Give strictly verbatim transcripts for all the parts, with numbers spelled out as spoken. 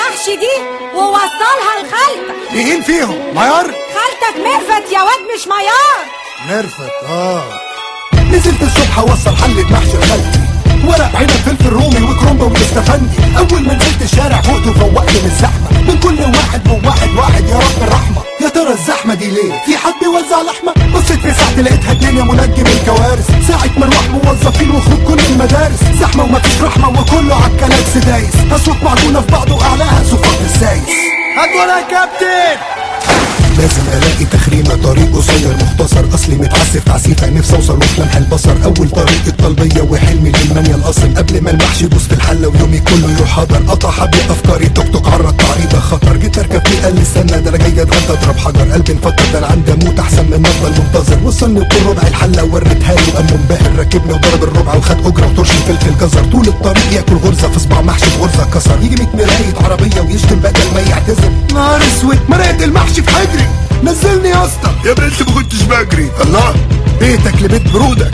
المحشي دي ووصلها لخالتك. مين فيهم؟ ميار؟ خالتك ميرفت يا واد مش ميار. ميرفت اه. نزلت الصبح اوصل حلة محشي لخالتي، ورق عنب فلفل رومي وكرومبا واستفندي. اول ما نزلت الشارع فوقت وفوقت من الزحمه، من كل واحد من واحد واحد يا رب الرحمه. يا ترى الزحمه دي ليه؟ في حد بيوزع لحمه؟ بصيت في ساعتي لقيتها الدنيا منجم الكوارث، ساعه مروح موظفين وخروج كل المدارس، زحمه ومفيش رحمه وكله عالكلاكس دايس، اصوات معجونه في بعض واعلاها صفات السايس. هات ولا يا كابتن. لازم الاقي تخريمه طريق قصير مختصر، اصلي متعسف تعسيفه نفسي اوصل وفي لمح البصر. اول طريق الطلبيه وحلمي للمانيا الاصل، قبل ما المحشي يبوظ في الحله ويومي كله يروح هدر. قطع حبل افكاري توك توك عرض تعريضه خطر، جيت اركب فيه قال لي استنى ده انا جاي اتغدى اضرب حجر. قلبي انفجر ده انا عندي اموت احسن من افضل منتظر. وصلني وكل ربع الحله وريتها له وقام منبهر، ركبني وضرب الربع وخد اجره وطرش فلفل جزر. طول الطريق ياكل غرزه في صباع محشي في غرزه كسر، يجي ميت مرايه عربيه ويشتم بدل ما يعتذر. نهار اسود مرقت المحشي في حجري، نزلني يا اسطى. يا بنت ما كنتش بجري. الله بيتك لبيت برودك.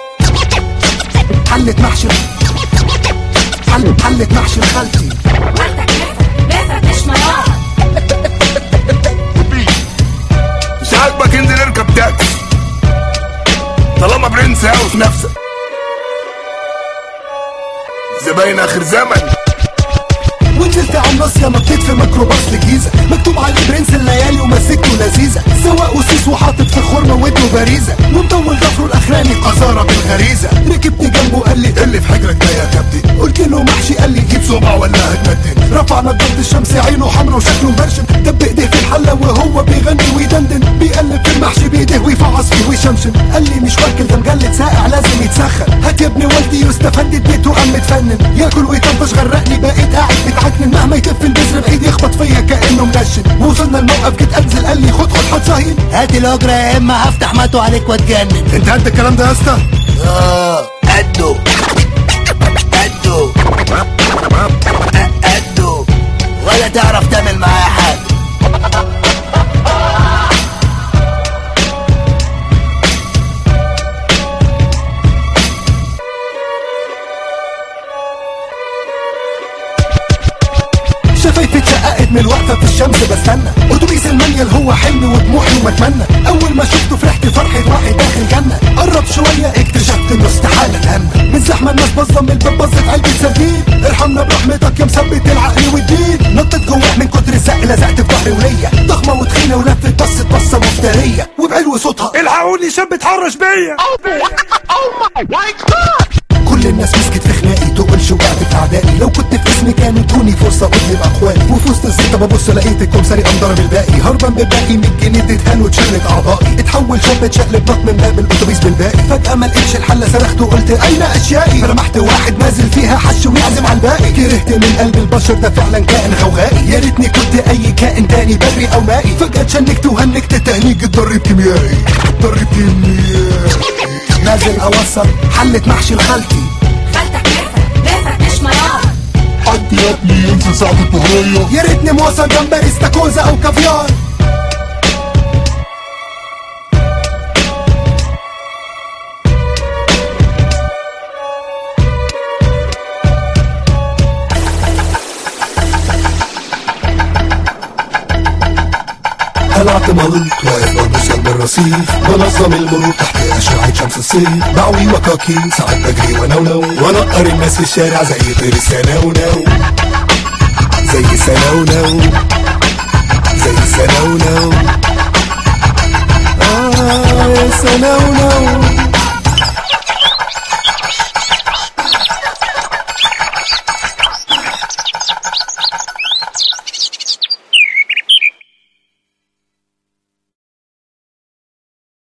حلة محشي حل حلة محشي لخالتي. خالتك ميرفت مش ميار. مش عاجبك انزل اركب تاكسي طالما برنس هاوي في نفسك. زباين اخر زمن. ونزلت على الناصية نطيت في ميكروباص لجيزة، مكتوب عليه برنس الليالي ومسكته لذيذة. سواق وسيس وحاطط في خرمة ودنه باريزة، ومطول ضفره الاخراني قذارة بالغريزة. ركبت جنبه قال لي اللي في حجرك ده يا كابتن، قلت له محشي قال لي جيب صبع ولا هتمدن. رفع نضارة الشمس عينه حمرا وشكله مبرشم، دب ايديه في الحلة وهو بيغني ويدندن، بيقلب في المحشي بايديه ويفعص فيه ويشمشم. قال لي مش واكل ده مجلد ساقع لازم يتسخن، هات يا ابن والدي يستفند اديته قام متفنن. ياكل ويطنطش غرقني بقيت قاعد متعكنن، مهما يتف البذر بعيد يخبط فيا كانه منشن. ووصلنا الموقف جيت انزل قال لي خد خد حط صهين، هات الاجره يا اما هفتح ماتو عليك واتجنن. انت قد الكلام ده يا اسطى؟ اه قده قده قده ولا تعرف تعمل معايا حاجه. شفايفي اتشققت من الوقفه في الشمس بستنى اتوبيس المانيال، هو حلمي وطموحي ومتمنى. اول ما شفته فرحت فرحه واحد داخل جنه، قرب شويه اكتشفت انه استحاله اتهنى. من زحمه الناس باصه من الباب بصت علبه سردين، ارحمنا برحمتك يا مثبت العقل والدين. نطت جوه من كتر الزق لزقت في ظهري وليا، ضخمه وتخينه ولفت بصت بصه مفتريه، وبعلو صوتها الحقوني شاب اتحرش بيا. كل الناس مسكت في خناقي، تقولش وقعت في اعدائي. لو كنت في اسمي كانوا ادوني فرصه اظلم اخواني، وفي وسط الزيطه ببص لقيت الكمساري قام ضرب الباقي. هربان بالباقي مية جنيه اديتها له اتشلت اعضائي، اتحول شاب اتشقلب نط من باب الاتوبيس بالباقي. فجاه ما لقيتش الحله صرخت وقلت اين اشيائي، فرمحت واحد نازل فيها حش ويعزم على الباقي. كرهت من قلب البشر ده فعلا كائن غوغائي، يا ريتني كنت اي كائن تاني بري او مائي. فجاه اتشنكت وهنكت تهنيج الضرب كيميائي ضرب كيميائي. نازل اوصل حلة محشي لخالتي. خالتك ميرفت مش ميار. حد يا ابني ينسى ساعة الطهرية، يا ريتني موصل جمبري استاكوزا او كافيار. طلعت ملط واقف ببص جنب الرصيف، بنظم المرور تحت أشعة شمس الصيف. بعوي وكاكي ساعات بجري ونونو، ونقر الناس في الشارع زي طير السنونو، زي سنونو زي سنونو. آه يا سنونو.